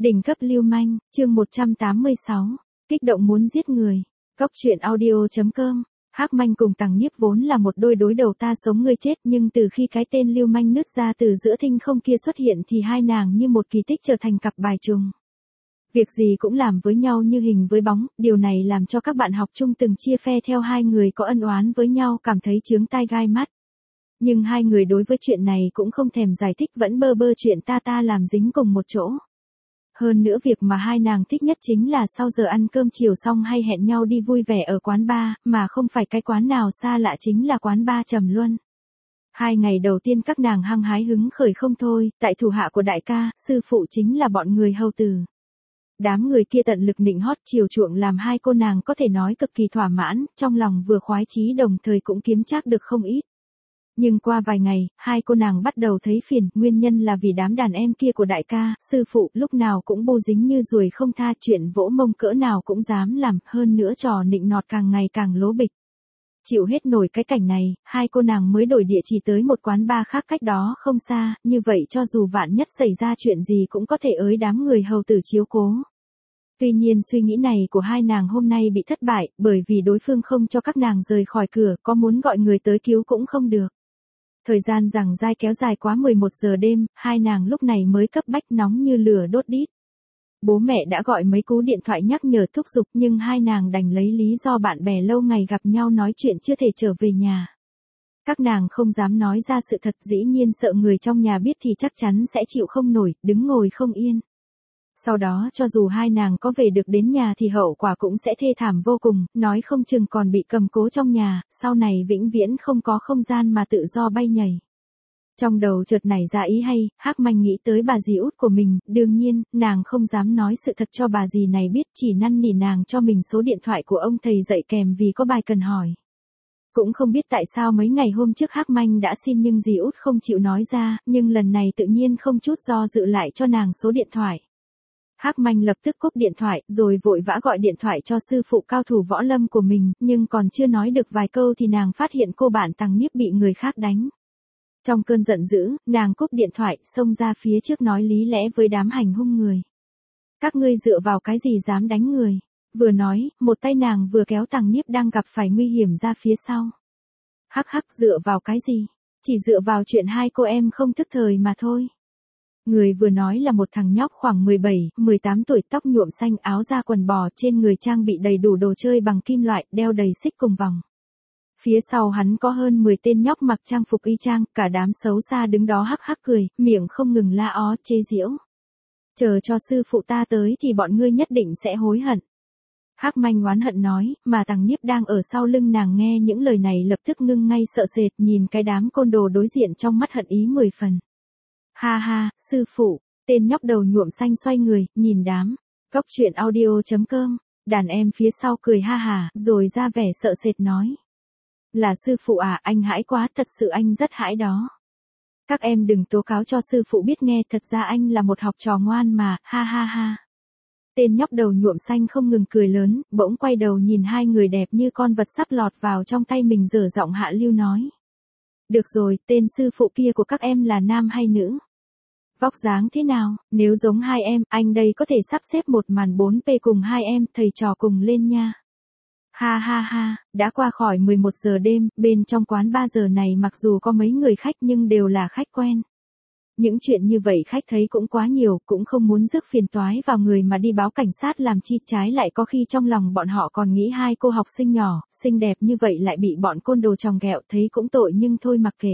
Đỉnh cấp lưu manh, chương 186, kích động muốn giết người. Cóc truyện audio.com. Hắc Manh cùng Tằng Nhiếp vốn là một đôi đối đầu ta sống ngươi chết, nhưng từ khi cái tên lưu manh nứt ra từ giữa thinh không kia xuất hiện thì hai nàng như một kỳ tích trở thành cặp bài trùng. Việc gì cũng làm với nhau như hình với bóng, điều này làm cho các bạn học chung từng chia phe theo hai người có ân oán với nhau cảm thấy chướng tai gai mắt. Nhưng hai người đối với chuyện này cũng không thèm giải thích, vẫn bơ bơ chuyện ta làm dính cùng một chỗ. Hơn nữa việc mà hai nàng thích nhất chính là sau giờ ăn cơm chiều xong hay hẹn nhau đi vui vẻ ở quán bar, mà không phải cái quán nào xa lạ, chính là quán bar Trầm Luân. 2 ngày đầu tiên các nàng hăng hái hứng khởi không thôi, tại thủ hạ của đại ca, sư phụ chính là bọn người hầu tử. Đám người kia tận lực nịnh hót chiều chuộng làm hai cô nàng có thể nói cực kỳ thỏa mãn, trong lòng vừa khoái chí đồng thời cũng kiếm trác được không ít. Nhưng qua vài ngày, hai cô nàng bắt đầu thấy phiền, nguyên nhân là vì đám đàn em kia của đại ca, sư phụ lúc nào cũng bô dính như ruồi không tha, chuyện vỗ mông cỡ nào cũng dám làm, hơn nữa trò nịnh nọt càng ngày càng lố bịch. Chịu hết nổi cái cảnh này, hai cô nàng mới đổi địa chỉ tới một quán bar khác cách đó không xa, như vậy cho dù vạn nhất xảy ra chuyện gì cũng có thể ới đám người hầu tử chiếu cố. Tuy nhiên suy nghĩ này của hai nàng hôm nay bị thất bại, bởi vì đối phương không cho các nàng rời khỏi cửa, có muốn gọi người tới cứu cũng không được. Thời gian giằng dai kéo dài quá 11 giờ đêm, hai nàng lúc này mới cấp bách nóng như lửa đốt đít. Bố mẹ đã gọi mấy cú điện thoại nhắc nhở thúc giục, nhưng hai nàng đành lấy lý do bạn bè lâu ngày gặp nhau nói chuyện chưa thể trở về nhà. Các nàng không dám nói ra sự thật, dĩ nhiên sợ người trong nhà biết thì chắc chắn sẽ chịu không nổi, đứng ngồi không yên. Sau đó cho dù hai nàng có về được đến nhà thì hậu quả cũng sẽ thê thảm vô cùng, nói không chừng còn bị cầm cố trong nhà, sau này vĩnh viễn không có không gian mà tự do bay nhảy. Trong đầu chợt nảy ra ý hay, Hắc Manh nghĩ tới bà dì út của mình, đương nhiên, nàng không dám nói sự thật cho bà dì này biết, chỉ năn nỉ nàng cho mình số điện thoại của ông thầy dạy kèm vì có bài cần hỏi. Cũng không biết tại sao mấy ngày hôm trước Hắc Manh đã xin nhưng dì út không chịu nói ra, nhưng lần này tự nhiên không chút do dự lại cho nàng số điện thoại. Hắc Manh lập tức cúp điện thoại, rồi vội vã gọi điện thoại cho sư phụ cao thủ võ lâm của mình, nhưng còn chưa nói được vài câu thì nàng phát hiện cô bạn Tằng Nhiếp bị người khác đánh. Trong cơn giận dữ, nàng cúp điện thoại, xông ra phía trước nói lý lẽ với đám hành hung người. Các ngươi dựa vào cái gì dám đánh người? Vừa nói, một tay nàng vừa kéo Tằng Nhiếp đang gặp phải nguy hiểm ra phía sau. Hắc hắc, dựa vào cái gì? Chỉ dựa vào chuyện hai cô em không thức thời mà thôi. Người vừa nói là một thằng nhóc khoảng 17, 18 tuổi, tóc nhuộm xanh, áo da quần bò, trên người trang bị đầy đủ đồ chơi bằng kim loại, đeo đầy xích cùng vòng. Phía sau hắn có hơn 10 tên nhóc mặc trang phục y chang, cả đám xấu xa đứng đó hắc hắc cười, miệng không ngừng la ó chế giễu. Chờ cho sư phụ ta tới thì bọn ngươi nhất định sẽ hối hận. Hắc Manh oán hận nói, mà Tằng Nhiếp đang ở sau lưng nàng nghe những lời này lập tức ngưng ngay sợ sệt, nhìn cái đám côn đồ đối diện trong mắt hận ý 10 phần. Ha ha, sư phụ, tên nhóc đầu nhuộm xanh xoay người, nhìn đám. Cóc truyện audio.com, đàn em phía sau cười ha hà, rồi ra vẻ sợ sệt nói. Là sư phụ à, anh hãi quá, thật sự anh rất hãi đó. Các em đừng tố cáo cho sư phụ biết nghe, thật ra anh là một học trò ngoan mà, ha ha ha. Tên nhóc đầu nhuộm xanh không ngừng cười lớn, bỗng quay đầu nhìn hai người đẹp như con vật sắp lọt vào trong tay mình, dở giọng hạ lưu nói. Được rồi, tên sư phụ kia của các em là nam hay nữ? Vóc dáng thế nào, nếu giống hai em, anh đây có thể sắp xếp một màn 4P cùng hai em, thầy trò cùng lên nha. Ha ha ha, đã qua khỏi 11 giờ đêm, bên trong quán 3 giờ này mặc dù có mấy người khách nhưng đều là khách quen. Những chuyện như vậy khách thấy cũng quá nhiều, cũng không muốn rước phiền toái vào người mà đi báo cảnh sát làm chi, trái lại có khi trong lòng bọn họ còn nghĩ hai cô học sinh nhỏ, xinh đẹp như vậy lại bị bọn côn đồ chòng ghẹo, thấy cũng tội nhưng thôi mặc kệ.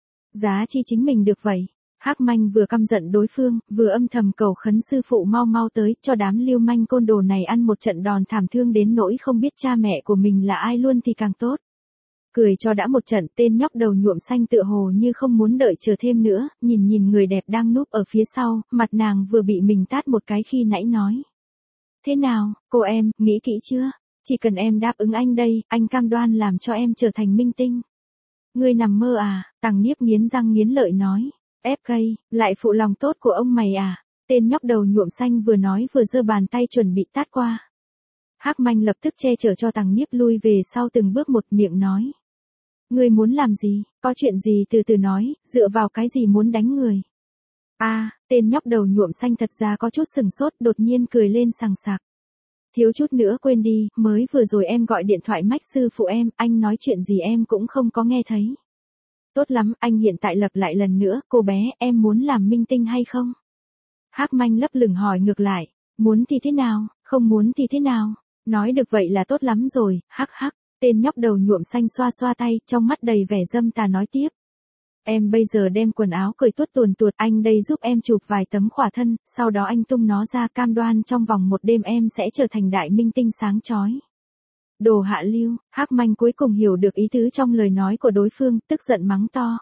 Giá chi chính mình được vậy. Hắc Manh vừa căm giận đối phương, vừa âm thầm cầu khấn sư phụ mau mau tới, cho đám lưu manh côn đồ này ăn một trận đòn thảm thương đến nỗi không biết cha mẹ của mình là ai luôn thì càng tốt. Cười cho đã một trận, tên nhóc đầu nhuộm xanh tựa hồ như không muốn đợi chờ thêm nữa, nhìn người đẹp đang núp ở phía sau, mặt nàng vừa bị mình tát một cái khi nãy nói. Thế nào, cô em, nghĩ kỹ chưa? Chỉ cần em đáp ứng anh đây, anh cam đoan làm cho em trở thành minh tinh. Ngươi nằm mơ à? Tằng Nhiếp nghiến răng nghiến lợi nói. FK, lại phụ lòng tốt của ông mày à? Tên nhóc đầu nhuộm xanh vừa nói vừa giơ bàn tay chuẩn bị tát qua. Hắc Manh lập tức che chở cho Tằng Nhiếp lui về sau từng bước một, miệng nói. Ngươi muốn làm gì, có chuyện gì từ từ nói, dựa vào cái gì muốn đánh người? Tên nhóc đầu nhuộm xanh thật ra có chút sừng sốt, đột nhiên cười lên sằng sặc. Thiếu chút nữa quên đi, mới vừa rồi em gọi điện thoại mách sư phụ em, anh nói chuyện gì em cũng không có nghe thấy. Tốt lắm, anh hiện tại lặp lại lần nữa, cô bé, em muốn làm minh tinh hay không? Hắc Manh lấp lửng hỏi ngược lại, muốn thì thế nào, không muốn thì thế nào? Nói được vậy là tốt lắm rồi, hắc hắc. Tên nhóc đầu nhuộm xanh xoa xoa tay, trong mắt đầy vẻ dâm tà nói tiếp. Em bây giờ đem quần áo cởi tuốt tuồn tuột, anh đây giúp em chụp vài tấm khỏa thân, sau đó anh tung nó ra, cam đoan trong vòng một đêm em sẽ trở thành đại minh tinh sáng chói. Đồ hạ lưu, Hắc Manh cuối cùng hiểu được ý tứ trong lời nói của đối phương, tức giận mắng to.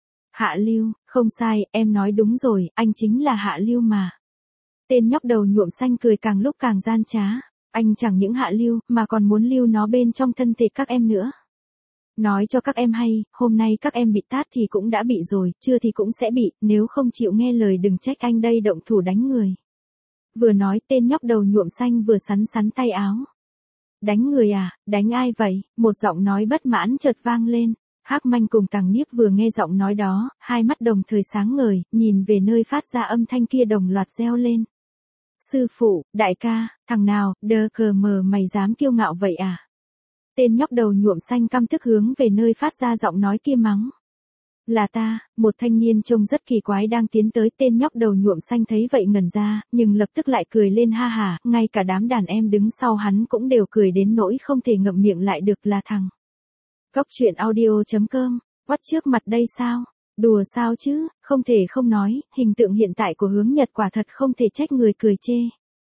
Hạ lưu, không sai, em nói đúng rồi, anh chính là hạ lưu mà. Tên nhóc đầu nhuộm xanh cười càng lúc càng gian trá. Anh chẳng những hạ lưu, mà còn muốn lưu nó bên trong thân thể các em nữa. Nói cho các em hay, hôm nay các em bị tát thì cũng đã bị rồi, chưa thì cũng sẽ bị, nếu không chịu nghe lời đừng trách anh đây động thủ đánh người. Vừa nói tên nhóc đầu nhuộm xanh vừa sắn sắn tay áo. Đánh người à, đánh ai vậy? Một giọng nói bất mãn chợt vang lên. Hắc Manh cùng Tằng Niếp vừa nghe giọng nói đó, hai mắt đồng thời sáng ngời, nhìn về nơi phát ra âm thanh kia đồng loạt reo lên. Sư phụ, đại ca, thằng nào, đơ cờ mờ mày dám kiêu ngạo vậy à? Tên nhóc đầu nhuộm xanh căm tức hướng về nơi phát ra giọng nói kia mắng. Là ta, một thanh niên trông rất kỳ quái đang tiến tới, tên nhóc đầu nhuộm xanh thấy vậy ngẩn ra, nhưng lập tức lại cười lên ha hả, ngay cả đám đàn em đứng sau hắn cũng đều cười đến nỗi không thể ngậm miệng lại được, là thằng. Góc truyện audio.com, quắt trước mặt đây sao? Đùa sao chứ, không thể không nói, hình tượng hiện tại của Hướng Nhật quả thật không thể trách người cười chê.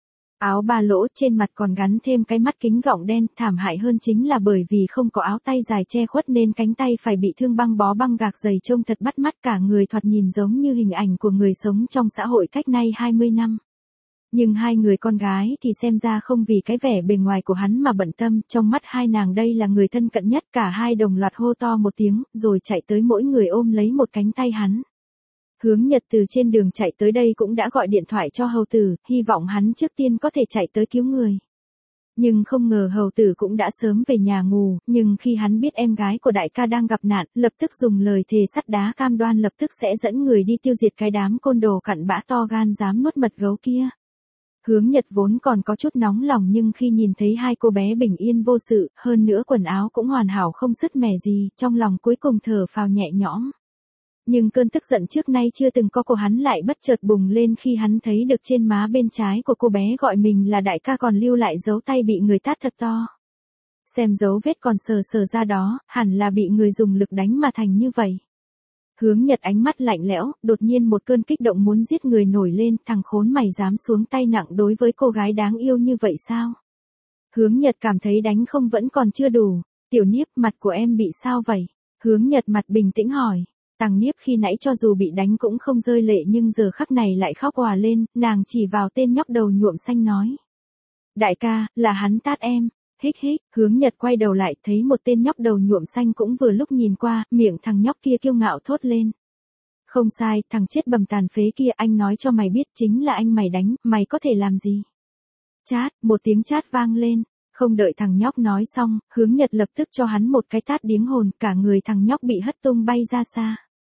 Áo ba lỗ trên mặt còn gắn thêm cái mắt kính gọng đen, thảm hại hơn chính là bởi vì không có áo tay dài che khuất nên cánh tay phải bị thương băng bó băng gạc dày trông thật bắt mắt, cả người thoạt nhìn giống như hình ảnh của người sống trong xã hội cách nay 20 năm. Nhưng hai người con gái thì xem ra không vì cái vẻ bề ngoài của hắn mà bận tâm, trong mắt hai nàng đây là người thân cận nhất, cả hai đồng loạt hô to một tiếng, rồi chạy tới mỗi người ôm lấy một cánh tay hắn. Hướng Nhật từ trên đường chạy tới đây cũng đã gọi điện thoại cho hầu tử, hy vọng hắn trước tiên có thể chạy tới cứu người. Nhưng không ngờ hầu tử cũng đã sớm về nhà ngủ, nhưng khi hắn biết em gái của đại ca đang gặp nạn, lập tức dùng lời thề sắt đá cam đoan lập tức sẽ dẫn người đi tiêu diệt cái đám côn đồ cặn bã to gan dám nuốt mật gấu kia. Hướng Nhật vốn còn có chút nóng lòng nhưng khi nhìn thấy hai cô bé bình yên vô sự, hơn nữa quần áo cũng hoàn hảo không sứt mẻ gì, trong lòng cuối cùng thở phào nhẹ nhõm. Nhưng cơn tức giận trước nay chưa từng có của hắn lại bất chợt bùng lên khi hắn thấy được trên má bên trái của cô bé gọi mình là đại ca còn lưu lại dấu tay bị người tát thật to. Xem dấu vết còn sờ sờ ra đó, hẳn là bị người dùng lực đánh mà thành như vậy. Hướng Nhật ánh mắt lạnh lẽo, đột nhiên một cơn kích động muốn giết người nổi lên, thằng khốn mày dám xuống tay nặng đối với cô gái đáng yêu như vậy sao? Hướng Nhật cảm thấy đánh không vẫn còn chưa đủ. Tiểu Niếp, mặt của em bị sao vậy? Hướng Nhật mặt bình tĩnh hỏi. Tằng Niếp khi nãy cho dù bị đánh cũng không rơi lệ nhưng giờ khắc này lại khóc òa lên, nàng chỉ vào tên nhóc đầu nhuộm xanh nói. Đại ca, là hắn tát em. Hích hích, Hướng Nhật quay đầu lại thấy một tên nhóc đầu nhuộm xanh cũng vừa lúc nhìn qua, miệng thằng nhóc kia kiêu ngạo thốt lên. Không sai, thằng chết bầm tàn phế kia, anh nói cho mày biết chính là anh mày đánh, mày có thể làm gì? Chát, một tiếng chát vang lên. Không đợi thằng nhóc nói xong, Hướng Nhật lập tức cho hắn một cái tát điếng hồn, cả người thằng nhóc bị hất tung bay ra xa.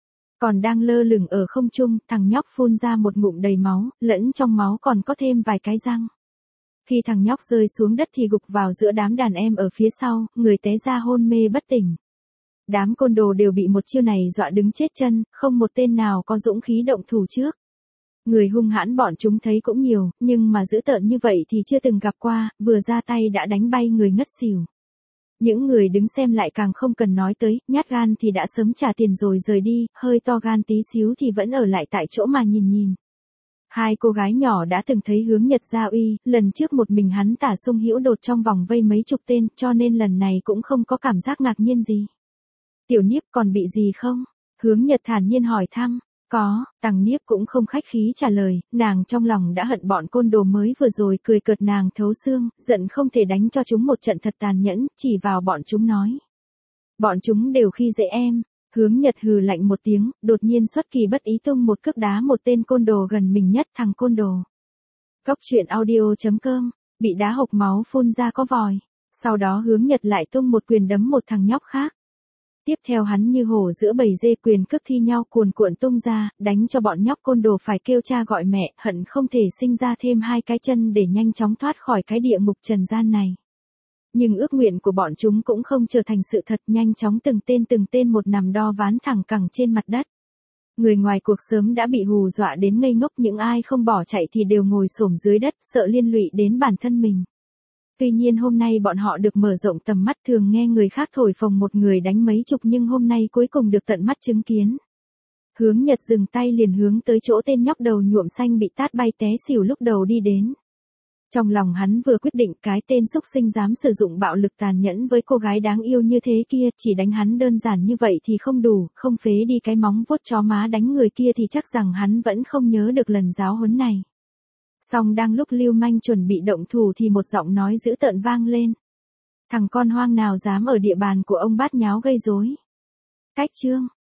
Còn đang lơ lửng ở không trung, thằng nhóc phun ra một ngụm đầy máu, lẫn trong máu còn có thêm vài cái răng. Khi thằng nhóc rơi xuống đất thì gục vào giữa đám đàn em ở phía sau, người té ra hôn mê bất tỉnh. Đám côn đồ đều bị một chiêu này dọa đứng chết chân, không một tên nào có dũng khí động thủ trước. Người hung hãn bọn chúng thấy cũng nhiều, nhưng mà dữ tợn như vậy thì chưa từng gặp qua, vừa ra tay đã đánh bay người ngất xỉu. Những người đứng xem lại càng không cần nói tới, nhát gan thì đã sớm trả tiền rồi rời đi, hơi to gan tí xíu thì vẫn ở lại tại chỗ mà nhìn. Hai cô gái nhỏ đã từng thấy Hướng Nhật gia uy, lần trước một mình hắn tả sung hữu đột trong vòng vây mấy chục tên, cho nên lần này cũng không có cảm giác ngạc nhiên gì. Tiểu Niếp còn bị gì không? Hướng Nhật thản nhiên hỏi thăm. Có, Tằng Niếp cũng không khách khí trả lời, nàng trong lòng đã hận bọn côn đồ mới vừa rồi cười cợt nàng thấu xương, giận không thể đánh cho chúng một trận thật tàn nhẫn, chỉ vào bọn chúng nói. Bọn chúng đều khi dễ em. Hướng Nhật hừ lạnh một tiếng, đột nhiên xuất kỳ bất ý tung một cước đá một tên côn đồ gần mình nhất, thằng côn đồ. Góc truyện audio.com, bị đá hộc máu phun ra có vòi. Sau đó Hướng Nhật lại tung một quyền đấm một thằng nhóc khác. Tiếp theo hắn như hổ giữa bầy dê, quyền cước thi nhau cuồn cuộn tung ra, đánh cho bọn nhóc côn đồ phải kêu cha gọi mẹ, hận không thể sinh ra thêm hai cái chân để nhanh chóng thoát khỏi cái địa ngục trần gian này. Nhưng ước nguyện của bọn chúng cũng không trở thành sự thật, nhanh chóng từng tên một nằm đo ván thẳng cẳng trên mặt đất. Người ngoài cuộc sớm đã bị hù dọa đến ngây ngốc, những ai không bỏ chạy thì đều ngồi xổm dưới đất, sợ liên lụy đến bản thân mình. Tuy nhiên hôm nay bọn họ được mở rộng tầm mắt, thường nghe người khác thổi phồng một người đánh mấy chục, nhưng hôm nay cuối cùng được tận mắt chứng kiến. Hướng Nhật dừng tay liền hướng tới chỗ tên nhóc đầu nhuộm xanh bị tát bay té xỉu lúc đầu đi đến. Trong lòng hắn vừa quyết định cái tên xúc sinh dám sử dụng bạo lực tàn nhẫn với cô gái đáng yêu như thế kia, chỉ đánh hắn đơn giản như vậy thì không đủ, không phế đi cái móng vuốt chó má đánh người kia thì chắc rằng hắn vẫn không nhớ được lần giáo huấn này. Song đang lúc Lưu Manh chuẩn bị động thủ thì một giọng nói dữ tợn vang lên. Thằng con hoang nào dám ở địa bàn của ông bát nháo gây rối. Cách chương